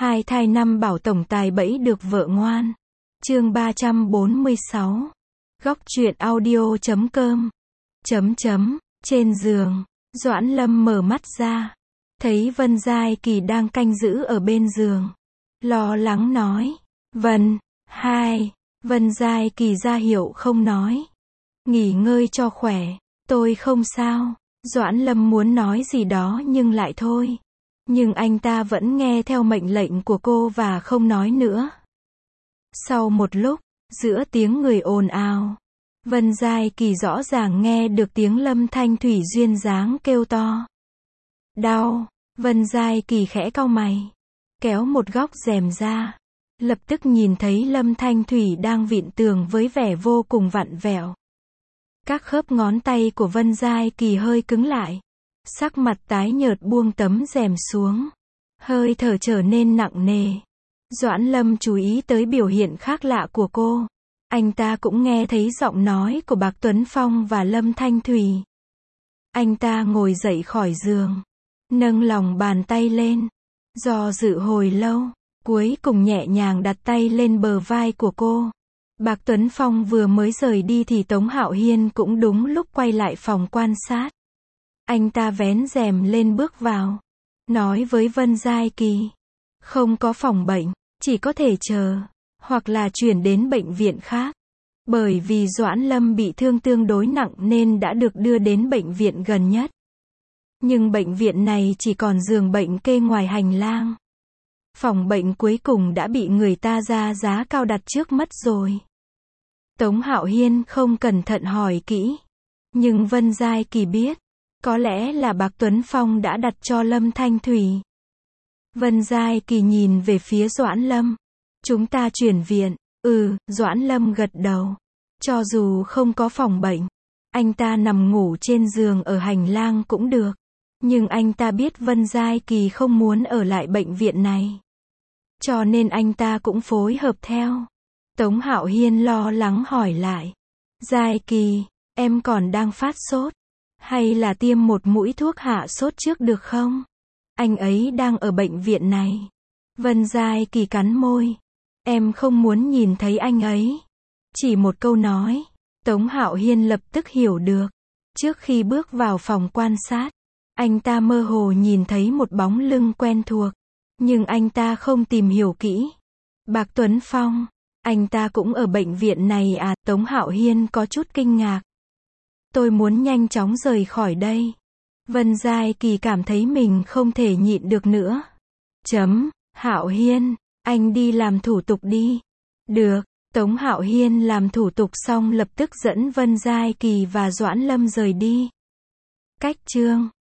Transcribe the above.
Hai thai năm bảo tổng tài bẫy được vợ ngoan. Chương 346. Góc truyện audio.com. Trên giường, Doãn Lâm mở mắt ra, thấy Vân Giai Kỳ đang canh giữ ở bên giường. Lo lắng nói, Vân, Vân Giai Kỳ ra hiệu không nói. Nghỉ ngơi cho khỏe, tôi không sao. Doãn Lâm muốn nói gì đó nhưng lại thôi. Nhưng anh ta vẫn nghe theo mệnh lệnh của cô và không nói nữa. Sau một lúc, giữa tiếng người ồn ào, Vân Giai Kỳ rõ ràng nghe được tiếng Lâm Thanh Thủy duyên dáng kêu to. Đau. Vân Giai Kỳ khẽ cau mày, kéo một góc rèm ra, lập tức nhìn thấy Lâm Thanh Thủy đang vịn tường với vẻ vô cùng vặn vẹo. Các khớp ngón tay của Vân Giai Kỳ hơi cứng lại, sắc mặt tái nhợt buông tấm rèm xuống, hơi thở trở nên nặng nề. Doãn Lâm chú ý tới biểu hiện khác lạ của cô. Anh ta cũng nghe thấy giọng nói của Bạc Tuấn Phong và Lâm Thanh Thủy. Anh ta ngồi dậy khỏi giường, nâng lòng bàn tay lên, do dự hồi lâu, cuối cùng nhẹ nhàng đặt tay lên bờ vai của cô. Bạc Tuấn Phong vừa mới rời đi thì Tống Hạo Hiên cũng đúng lúc quay lại phòng quan sát. Anh ta vén rèm lên bước vào, nói với Vân Giai Kỳ, không có phòng bệnh, chỉ có thể chờ, hoặc là chuyển đến bệnh viện khác. Bởi vì Doãn Lâm bị thương tương đối nặng nên đã được đưa đến bệnh viện gần nhất. Nhưng bệnh viện này chỉ còn giường bệnh kê ngoài hành lang. Phòng bệnh cuối cùng đã bị người ta ra giá cao đặt trước mất rồi. Tống Hạo Hiên không cẩn thận hỏi kỹ, nhưng Vân Giai Kỳ biết, có lẽ là Bạc Tuấn Phong đã đặt cho Lâm Thanh Thủy. Vân Giai Kỳ nhìn về phía Doãn Lâm. Chúng ta chuyển viện. Doãn Lâm gật đầu. Cho dù không có phòng bệnh, anh ta nằm ngủ trên giường ở hành lang cũng được. Nhưng anh ta biết Vân Giai Kỳ không muốn ở lại bệnh viện này, cho nên anh ta cũng phối hợp theo. Tống Hạo Hiên lo lắng hỏi lại, Giai Kỳ, em còn đang phát sốt, hay là tiêm một mũi thuốc hạ sốt trước được không? Anh ấy đang ở bệnh viện này. Vân Giai Kỳ cắn môi, em không muốn nhìn thấy anh ấy. Chỉ một câu nói, Tống Hạo Hiên lập tức hiểu được. Trước khi bước vào phòng quan sát, anh ta mơ hồ nhìn thấy một bóng lưng quen thuộc, nhưng anh ta không tìm hiểu kỹ. Bạc Tuấn Phong, anh ta cũng ở bệnh viện này à? Tống Hạo Hiên có chút kinh ngạc. Tôi muốn nhanh chóng rời khỏi đây. Vân Giai Kỳ cảm thấy mình không thể nhịn được nữa. Hạo Hiên, anh đi làm thủ tục đi. Được. Tống Hạo Hiên làm thủ tục xong lập tức dẫn Vân Giai Kỳ và Doãn Lâm rời đi. Cách chương